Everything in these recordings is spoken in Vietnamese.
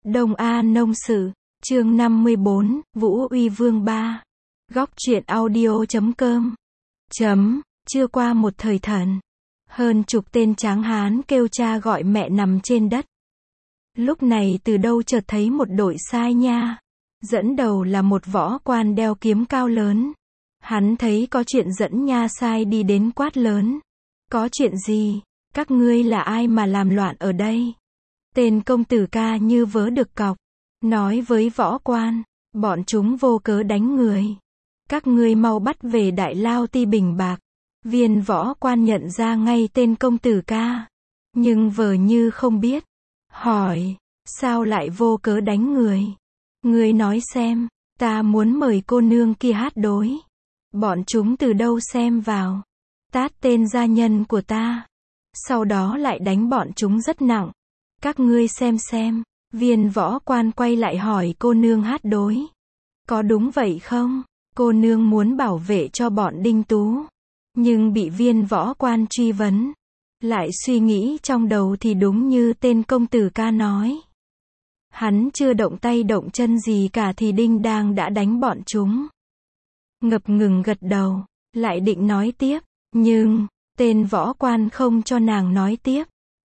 Đông A Nông Sự, chương 54, Vũ Uy Vương 3. Góc truyện audio.com. Chưa qua một thời thần, hơn chục tên tráng hán kêu cha gọi mẹ nằm trên đất. Lúc này từ đâu chợt thấy một đội sai nha. Dẫn đầu là một võ quan đeo kiếm cao lớn. Hắn thấy có chuyện dẫn nha sai đi đến quát lớn. Có chuyện gì? Các ngươi là ai mà làm loạn ở đây? Tên công tử ca như vớ được cọc, nói với võ quan, bọn chúng vô cớ đánh người. Các ngươi mau bắt về Đại Lao Ti Bình Bạc. Viên võ quan nhận ra ngay tên công tử ca, nhưng vờ như không biết. Hỏi, sao lại vô cớ đánh người? Ngươi nói xem, ta muốn mời cô nương kia hát đối. Bọn chúng từ đâu xem vào, tát tên gia nhân của ta, sau đó lại đánh bọn chúng rất nặng. Các ngươi xem. Viên võ quan quay lại hỏi cô nương hát đối. Có đúng vậy không? Cô nương muốn bảo vệ cho bọn Đinh Tú, nhưng bị viên võ quan truy vấn. Lại suy nghĩ trong đầu thì đúng như tên công tử ca nói. Hắn chưa động tay động chân gì cả thì đinh đang đã đánh bọn chúng. Ngập ngừng gật đầu, lại định nói tiếp, nhưng tên võ quan không cho nàng nói tiếp.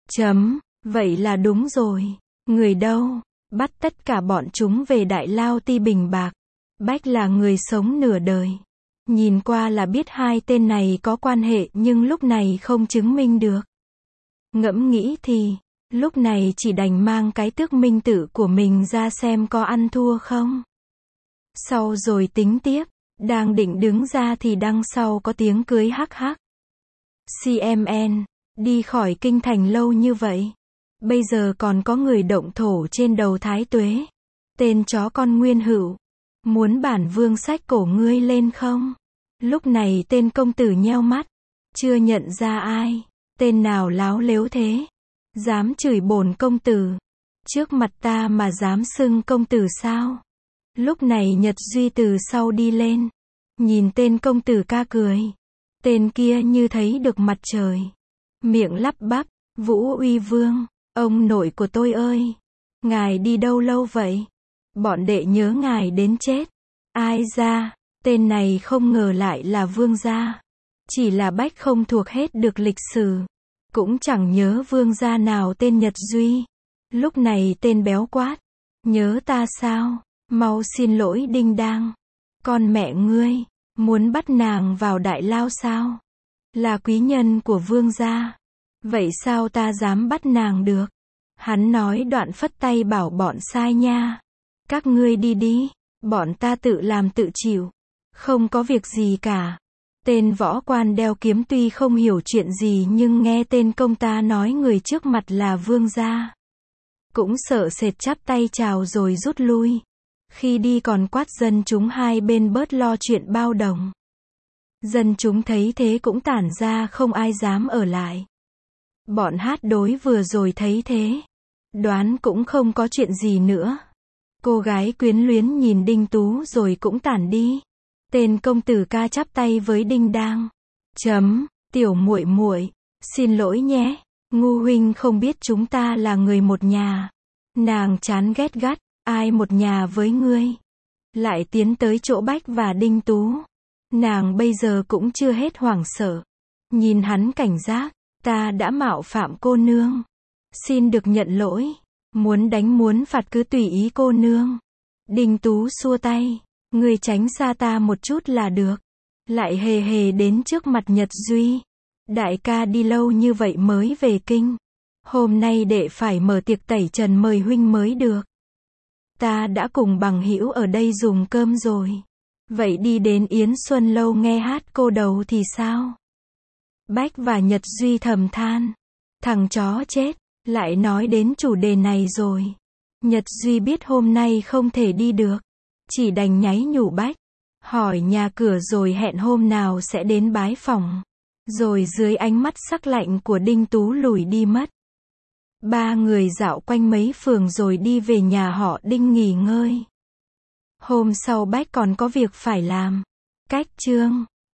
Vậy là đúng rồi. Người đâu? Bắt tất cả bọn chúng về Đại Lao Ti Bình Bạc. Bách là người sống nửa đời. Nhìn qua là biết hai tên này có quan hệ nhưng lúc này không chứng minh được. Ngẫm nghĩ thì, lúc này chỉ đành mang cái tước minh tử của mình ra xem có ăn thua không. Sau rồi tính tiếp, đang định đứng ra thì đằng sau có tiếng cưới hắc hắc. CMN, đi khỏi kinh thành lâu như vậy. Bây giờ còn có người động thổ trên đầu Thái Tuế. Tên chó con Nguyên Hữu. Muốn bản vương xách cổ ngươi lên không? Lúc này tên công tử nheo mắt. Chưa nhận ra ai. Tên nào láo lếu thế? Dám chửi bổn công tử. Trước mặt ta mà dám xưng công tử sao? Lúc này Nhật Duy từ sau đi lên. Nhìn tên công tử ca cười. Tên kia như thấy được mặt trời. Miệng lắp bắp. Vũ Uy Vương. Ông nội của tôi ơi! Ngài đi đâu lâu vậy? Bọn đệ nhớ ngài đến chết. Ai ra? Tên này không ngờ lại là vương gia. Chỉ là Bách không thuộc hết được lịch sử. Cũng chẳng nhớ vương gia nào tên Nhật Duy. Lúc này tên béo quát. Nhớ ta sao? Mau xin lỗi đinh đang. Con mẹ ngươi, muốn bắt nàng vào Đại Lao sao? Là quý nhân của vương gia. Vậy sao ta dám bắt nàng được? Hắn nói đoạn phất tay bảo bọn sai nha. Các ngươi đi đi, bọn ta tự làm tự chịu. Không có việc gì cả. Tên võ quan đeo kiếm tuy không hiểu chuyện gì nhưng nghe tên công ta nói người trước mặt là vương gia. Cũng sợ sệt chắp tay chào rồi rút lui. Khi đi còn quát dân chúng hai bên bớt lo chuyện bao đồng. Dân chúng thấy thế cũng tản ra không ai dám ở lại. Bọn hát đối vừa rồi thấy thế, đoán cũng không có chuyện gì nữa. Cô gái quyến luyến nhìn Đinh Tú rồi cũng tản đi. Tên công tử ca chắp tay với đinh đang. Tiểu muội muội, xin lỗi nhé. Ngu huynh không biết chúng ta là người một nhà. Nàng chán ghét gắt, ai một nhà với ngươi. Lại tiến tới chỗ Bách và Đinh Tú. Nàng bây giờ cũng chưa hết hoảng sợ. Nhìn hắn cảnh giác. Ta đã mạo phạm cô nương. Xin được nhận lỗi. Muốn đánh muốn phạt cứ tùy ý cô nương. Đinh Tú xua tay. Ngươi tránh xa ta một chút là được. Lại hề hề đến trước mặt Nhật Duy. Đại ca đi lâu như vậy mới về kinh. Hôm nay đệ phải mở tiệc tẩy trần mời huynh mới được. Ta đã cùng bằng hữu ở đây dùng cơm rồi. Vậy đi đến Yến Xuân Lâu nghe hát cô đầu thì sao? Bách và Nhật Duy thầm than. Thằng chó chết, lại nói đến chủ đề này rồi. Nhật Duy biết hôm nay không thể đi được. Chỉ đành nháy nhủ Bách. Hỏi nhà cửa rồi hẹn hôm nào sẽ đến bái phỏng. Rồi dưới ánh mắt sắc lạnh của Đinh Tú lùi đi mất. Ba người dạo quanh mấy phường rồi đi về nhà họ Đinh nghỉ ngơi. Hôm sau Bách còn có việc phải làm. Cách chương